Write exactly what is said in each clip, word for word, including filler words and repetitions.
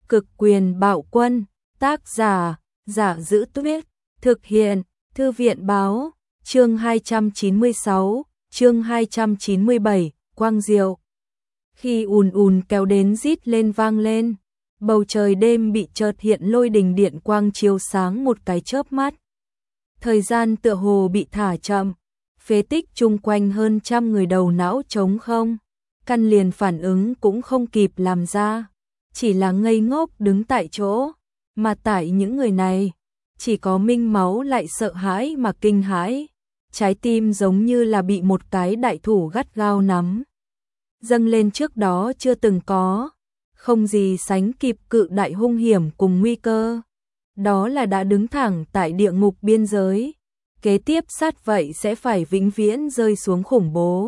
Cực quyền bạo quân, tác giả, Giả Dữ Tuyết, thực hiện, Thư viện báo, chương hai trăm chín mươi sáu, chương hai trăm chín mươi bảy, Quang Diệu. Khi ùn ùn kéo đến rít lên vang lên, bầu trời đêm bị chợt hiện lôi đình điện quang chiếu sáng một cái chớp mắt. Thời gian tựa hồ bị thả chậm, phế tích chung quanh hơn trăm người đầu não trống không, căn liền phản ứng cũng không kịp làm ra, chỉ là ngây ngốc đứng tại chỗ, mà tại những người này, chỉ có Minh Máu lại sợ hãi mà kinh hãi, trái tim giống như là bị một cái đại thủ gắt gao nắm, dâng lên trước đó chưa từng có, không gì sánh kịp cự đại hung hiểm cùng nguy cơ. Đó là đã đứng thẳng tại địa ngục biên giới, kế tiếp sát vậy sẽ phải vĩnh viễn rơi xuống khủng bố.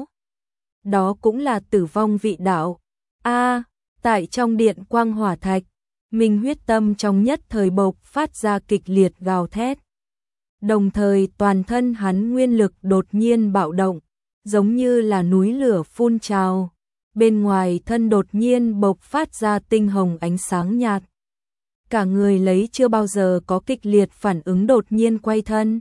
Đó cũng là tử vong vị đạo. A, tại trong điện quang hỏa thạch, Minh huyết tâm trong nhất thời bộc phát ra kịch liệt gào thét. Đồng thời toàn thân hắn nguyên lực đột nhiên bạo động, giống như là núi lửa phun trào. Bên ngoài thân đột nhiên bộc phát ra tinh hồng ánh sáng nhạt. Cả người lấy chưa bao giờ có kịch liệt phản ứng đột nhiên quay thân.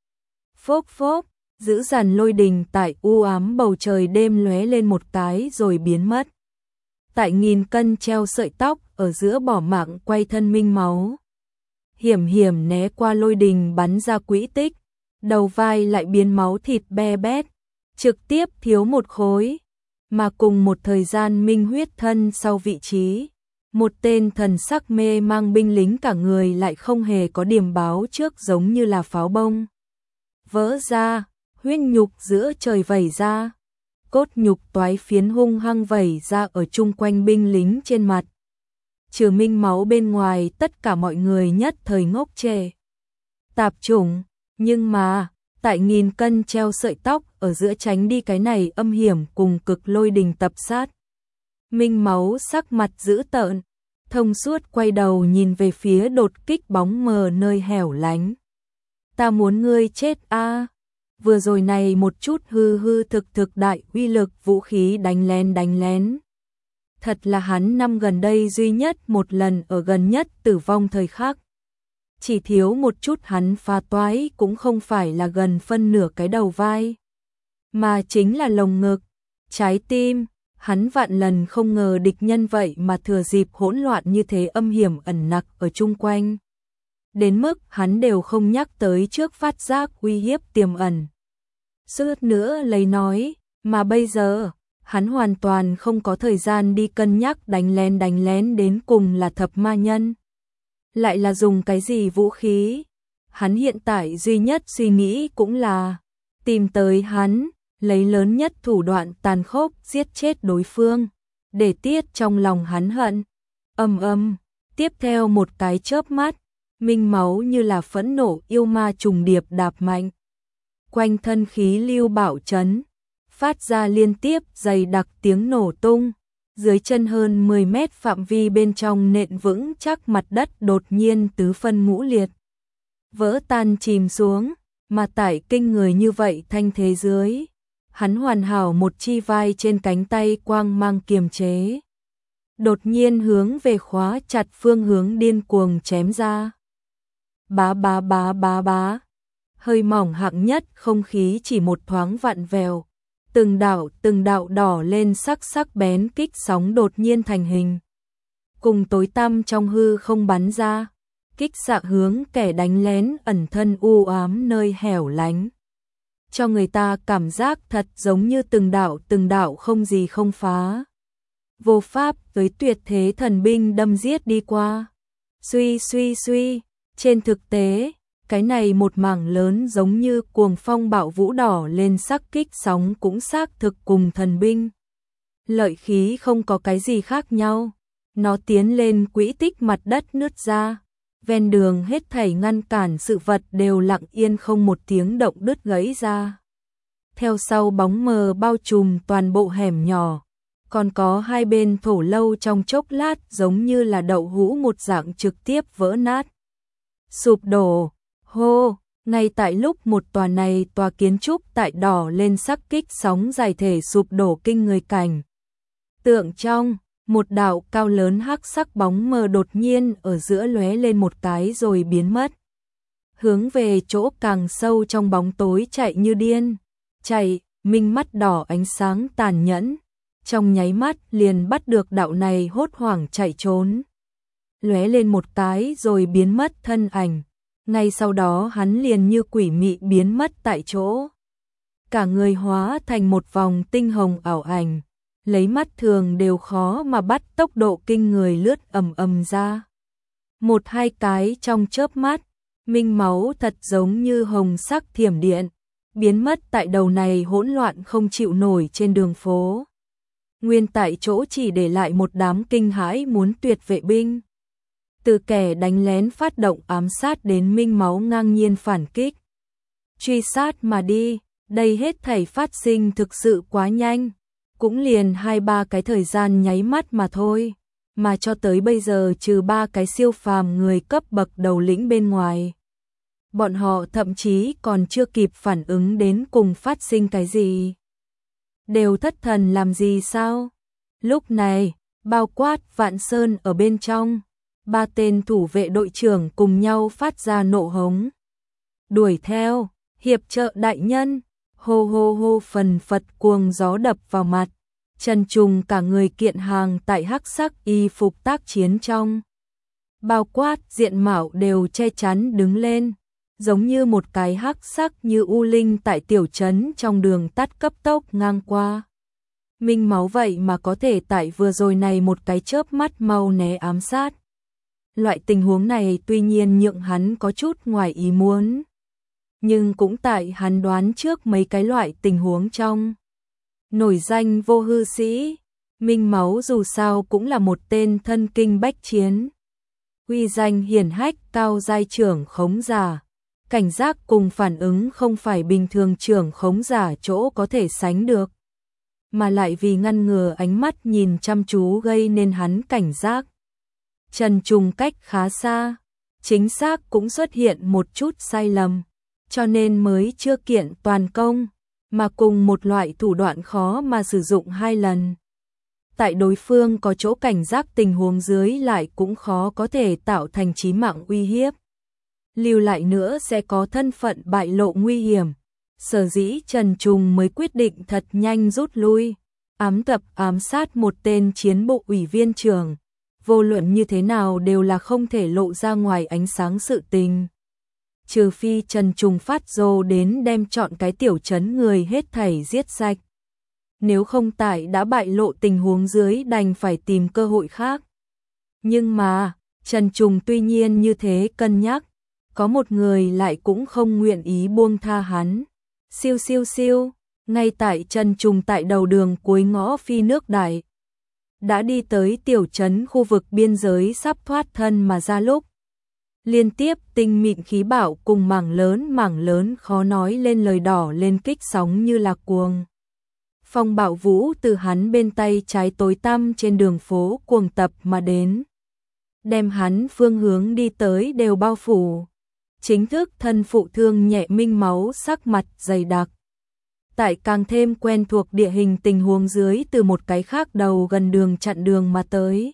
Phốc phốc, dữ dằn lôi đình tại u ám bầu trời đêm lóe lên một cái rồi biến mất. Tại nghìn cân treo sợi tóc ở giữa bỏ mạng quay thân Minh Máu. Hiểm hiểm né qua lôi đình bắn ra quỹ tích, đầu vai lại biến máu thịt be bét, trực tiếp thiếu một khối. Mà cùng một thời gian Minh huyết thân sau vị trí, một tên thần sắc mê mang binh lính cả người lại không hề có điểm báo trước giống như là pháo bông. Vỡ ra, huyết nhục giữa trời vẩy ra, cốt nhục toái phiến hung hăng vẩy ra ở chung quanh binh lính trên mặt. Trừ Minh Máu bên ngoài tất cả mọi người nhất thời ngốc trệ. Tạp chủng, nhưng mà, tại nghìn cân treo sợi tóc ở giữa tránh đi cái này âm hiểm cùng cực lôi đình tập sát. Minh Máu sắc mặt dữ tợn, thông suốt quay đầu nhìn về phía đột kích bóng mờ nơi hẻo lánh. Ta muốn ngươi chết a. Vừa rồi này một chút hư hư thực thực đại uy lực vũ khí đánh lén đánh lén. Thật là hắn năm gần đây duy nhất một lần ở gần nhất tử vong thời khắc. Chỉ thiếu một chút hắn phá toái cũng không phải là gần phân nửa cái đầu vai, mà chính là lồng ngực, trái tim. Hắn vạn lần không ngờ địch nhân vậy mà thừa dịp hỗn loạn như thế âm hiểm ẩn nặc ở chung quanh. Đến mức hắn đều không nhắc tới trước phát giác uy hiếp tiềm ẩn. Suốt nữa lấy nói, mà bây giờ, hắn hoàn toàn không có thời gian đi cân nhắc đánh lén đánh lén đến cùng là thập ma nhân. Lại là dùng cái gì vũ khí? Hắn hiện tại duy nhất suy nghĩ cũng là tìm tới hắn, lấy lớn nhất thủ đoạn tàn khốc giết chết đối phương, để tiết trong lòng hắn hận. Âm âm, tiếp theo một cái chớp mắt, Minh Máu như là phẫn nộ yêu ma trùng điệp đạp mạnh. Quanh thân khí lưu bạo chấn, phát ra liên tiếp dày đặc tiếng nổ tung. Dưới chân hơn mười mét phạm vi bên trong nện vững chắc mặt đất đột nhiên tứ phân ngũ liệt. Vỡ tan chìm xuống, mà tại kinh người như vậy thanh thế dưới. Hắn hoàn hảo một chi vai trên cánh tay quang mang kiềm chế. Đột nhiên hướng về khóa chặt phương hướng điên cuồng chém ra. Bá bá bá bá bá. Hơi mỏng hạng nhất không khí chỉ một thoáng vặn vèo. Từng đạo từng đạo đỏ lên sắc sắc bén kích sóng đột nhiên thành hình. Cùng tối tăm trong hư không bắn ra. Kích xạ hướng kẻ đánh lén ẩn thân u ám nơi hẻo lánh. Cho người ta cảm giác thật giống như từng đạo từng đạo không gì không phá. Vô pháp với tuyệt thế thần binh đâm giết đi qua. Suy suy suy, trên thực tế, cái này một mảng lớn giống như cuồng phong bạo vũ đỏ lên sắc kích sóng cũng xác thực cùng thần binh. Lợi khí không có cái gì khác nhau, nó tiến lên quỹ tích mặt đất nứt ra. Ven đường hết thảy ngăn cản sự vật đều lặng yên không một tiếng động đứt gãy ra. Theo sau bóng mờ bao trùm toàn bộ hẻm nhỏ, còn có hai bên thổ lâu trong chốc lát giống như là đậu hũ một dạng trực tiếp vỡ nát. Sụp đổ, hô, ngay tại lúc một tòa này tòa kiến trúc tại đỏ lên sắc kích sóng dài thể sụp đổ kinh người cảnh. Tượng trong, Một đạo cao lớn hắc sắc bóng mờ đột nhiên ở giữa lóe lên một cái rồi biến mất. Hướng về chỗ càng sâu trong bóng tối chạy như điên. Chạy, minh mắt đỏ ánh sáng tàn nhẫn. Trong nháy mắt liền bắt được đạo này hốt hoảng chạy trốn. Lóe lên một cái rồi biến mất thân ảnh. Ngay sau đó hắn liền như quỷ mị biến mất tại chỗ. Cả người hóa thành một vòng tinh hồng ảo ảnh. Lấy mắt thường đều khó mà bắt tốc độ kinh người lướt ầm ầm ra. Một hai cái trong chớp mắt, minh máu thật giống như hồng sắc thiểm điện, biến mất tại đầu này hỗn loạn không chịu nổi trên đường phố. Nguyên tại chỗ chỉ để lại một đám kinh hãi muốn tuyệt vệ binh. Từ kẻ đánh lén phát động ám sát đến minh máu ngang nhiên phản kích. Truy sát mà đi, đây hết thảy phát sinh thực sự quá nhanh. Cũng liền hai ba cái thời gian nháy mắt mà thôi, mà cho tới bây giờ trừ ba cái siêu phàm người cấp bậc đầu lĩnh bên ngoài. Bọn họ thậm chí còn chưa kịp phản ứng đến cùng phát sinh cái gì. Đều thất thần làm gì sao? Lúc này, bao quát Vạn Sơn ở bên trong, ba tên thủ vệ đội trưởng cùng nhau phát ra nộ hống. Đuổi theo, hiệp trợ đại nhân. Hô hô hô phần phật cuồng gió đập vào mặt, Trần Trùng cả người kiện hàng tại hắc sắc y phục tác chiến trong. Bao quát diện mạo đều che chắn đứng lên, giống như một cái hắc sắc như u linh tại tiểu trấn trong đường tắt cấp tốc ngang qua. Minh máu vậy mà có thể tại vừa rồi này một cái chớp mắt mau né ám sát. Loại tình huống này tuy nhiên nhượng hắn có chút ngoài ý muốn. Nhưng cũng tại hắn đoán trước mấy cái loại tình huống trong. Nổi danh vô hư sĩ, minh máu dù sao cũng là một tên thân kinh bách chiến. Uy danh hiển hách cao giai trưởng khống giả. Cảnh giác cùng phản ứng không phải bình thường trưởng khống giả chỗ có thể sánh được. Mà lại vì ngăn ngừa ánh mắt nhìn chăm chú gây nên hắn cảnh giác. Trần Trùng cách khá xa, chính xác cũng xuất hiện một chút sai lầm. Cho nên mới chưa kiện toàn công, mà cùng một loại thủ đoạn khó mà sử dụng hai lần. Tại đối phương có chỗ cảnh giác tình huống dưới lại cũng khó có thể tạo thành chí mạng uy hiếp. Lưu lại nữa sẽ có thân phận bại lộ nguy hiểm. Sở dĩ Trần Trùng mới quyết định thật nhanh rút lui, ám tập ám sát một tên chiến bộ ủy viên trưởng. Vô luận như thế nào đều là không thể lộ ra ngoài ánh sáng sự tình. Trừ phi Trần Trùng phát rồ đến đem chọn cái tiểu trấn người hết thảy giết sạch. Nếu không tại đã bại lộ tình huống dưới đành phải tìm cơ hội khác. Nhưng mà, Trần Trùng tuy nhiên như thế cân nhắc, có một người lại cũng không nguyện ý buông tha hắn. Siêu siêu siêu, ngay tại Trần Trùng tại đầu đường cuối ngõ phi nước đại. Đã đi tới tiểu trấn khu vực biên giới sắp thoát thân mà ra lúc. Liên tiếp tinh mịn khí bạo cùng mảng lớn mảng lớn khó nói lên lời đỏ lên kích sóng như là cuồng. Phong bạo vũ từ hắn bên tay trái tối tăm trên đường phố cuồng tập mà đến. Đem hắn phương hướng đi tới đều bao phủ. Chính thức thân phụ thương nhẹ minh máu sắc mặt dày đặc. Tại càng thêm quen thuộc địa hình tình huống dưới từ một cái khác đầu gần đường chặn đường mà tới.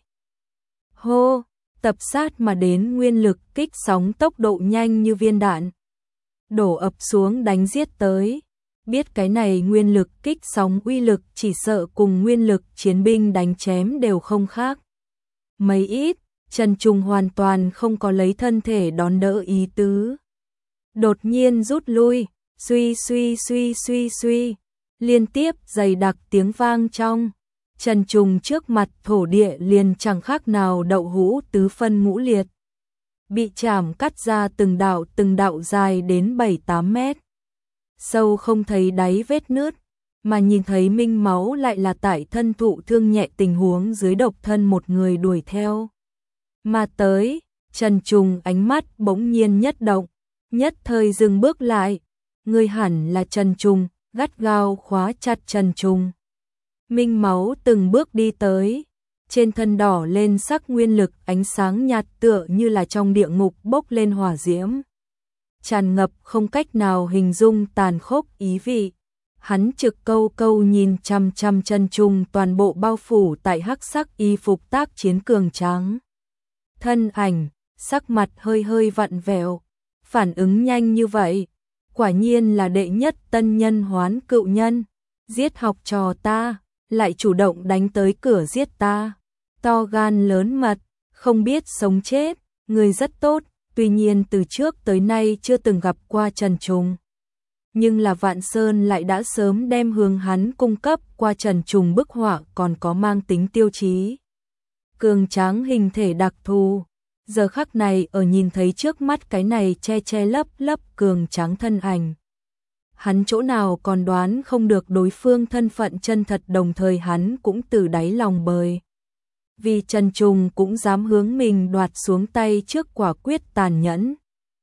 Hô! Tập sát mà đến nguyên lực kích sóng tốc độ nhanh như viên đạn. Đổ ập xuống đánh giết tới. Biết cái này nguyên lực kích sóng uy lực chỉ sợ cùng nguyên lực chiến binh đánh chém đều không khác. Mấy ít, Trần Trùng hoàn toàn không có lấy thân thể đón đỡ ý tứ. Đột nhiên rút lui, suy suy suy suy suy, liên tiếp dày đặc tiếng vang trong. Trần Trùng trước mặt thổ địa liền chẳng khác nào đậu hũ tứ phân ngũ liệt. Bị chảm cắt ra từng đạo từng đạo dài đến bảy tám mét. Sâu không thấy đáy vết nứt, mà nhìn thấy minh máu lại là tại thân thụ thương nhẹ tình huống dưới độc thân một người đuổi theo. Mà tới, Trần Trùng ánh mắt bỗng nhiên nhất động, nhất thời dừng bước lại. Người hẳn là Trần Trùng, gắt gao khóa chặt Trần Trùng. Minh máu từng bước đi tới, trên thân đỏ lên sắc nguyên lực ánh sáng nhạt tựa như là trong địa ngục bốc lên hỏa diễm. Tràn ngập không cách nào hình dung tàn khốc ý vị. Hắn trực câu câu nhìn chăm chăm Trần Trùng toàn bộ bao phủ tại hắc sắc y phục tác chiến cường tráng. Thân ảnh, sắc mặt hơi hơi vặn vẹo, phản ứng nhanh như vậy, quả nhiên là đệ nhất tân nhân hoán cựu nhân, giết học trò ta, lại chủ động đánh tới cửa giết ta, to gan lớn mật, không biết sống chết, người rất tốt, tuy nhiên từ trước tới nay chưa từng gặp qua Trần Trùng. Nhưng là Vạn Sơn lại đã sớm đem hướng hắn cung cấp qua Trần Trùng bức họa còn có mang tính tiêu chí. Cường tráng hình thể đặc thù, giờ khắc này ở nhìn thấy trước mắt cái này che che lấp lấp cường tráng thân ảnh. Hắn chỗ nào còn đoán không được đối phương thân phận chân thật, đồng thời hắn cũng từ đáy lòng bời. Vì Trần Trùng cũng dám hướng mình đoạt xuống tay trước quả quyết tàn nhẫn,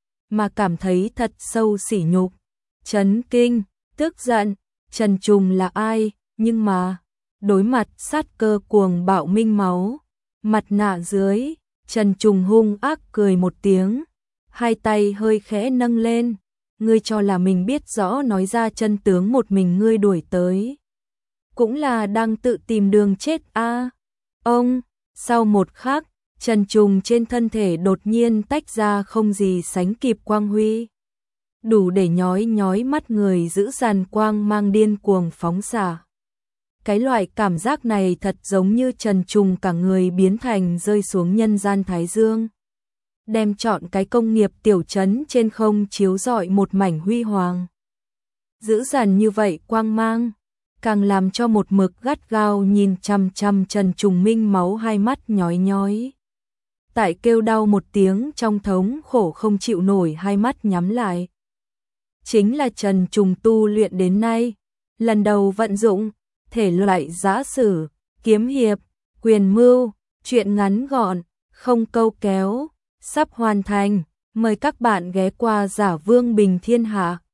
mà cảm thấy thật sâu sỉ nhục, chấn kinh, tức giận. Trần Trùng là ai, nhưng mà đối mặt sát cơ cuồng bạo minh máu, mặt nạ dưới, Trần Trùng hung ác cười một tiếng, hai tay hơi khẽ nâng lên, ngươi cho là mình biết rõ nói ra chân tướng một mình ngươi đuổi tới, cũng là đang tự tìm đường chết a. À. Ông, sau một khắc, Trần Trùng trên thân thể đột nhiên tách ra không gì sánh kịp quang huy, đủ để nhói nhói mắt người, giữ dàn quang mang điên cuồng phóng xạ. Cái loại cảm giác này thật giống như Trần Trùng cả người biến thành rơi xuống nhân gian thái dương, đem trọn cái công nghiệp tiểu trấn trên không chiếu rọi một mảnh huy hoàng. Giữ dàn như vậy quang mang, càng làm cho một mực gắt gao nhìn chăm chăm Trần Trùng minh máu hai mắt nhói nhói. Tại kêu đau một tiếng trong thống khổ không chịu nổi, hai mắt nhắm lại. Chính là Trần Trùng tu luyện đến nay, lần đầu vận dụng thể loại giã sử, kiếm hiệp, quyền mưu, truyện ngắn gọn, không câu kéo, sắp hoàn thành. Mời các bạn ghé qua Giả Vương Bình Thiên Hạ.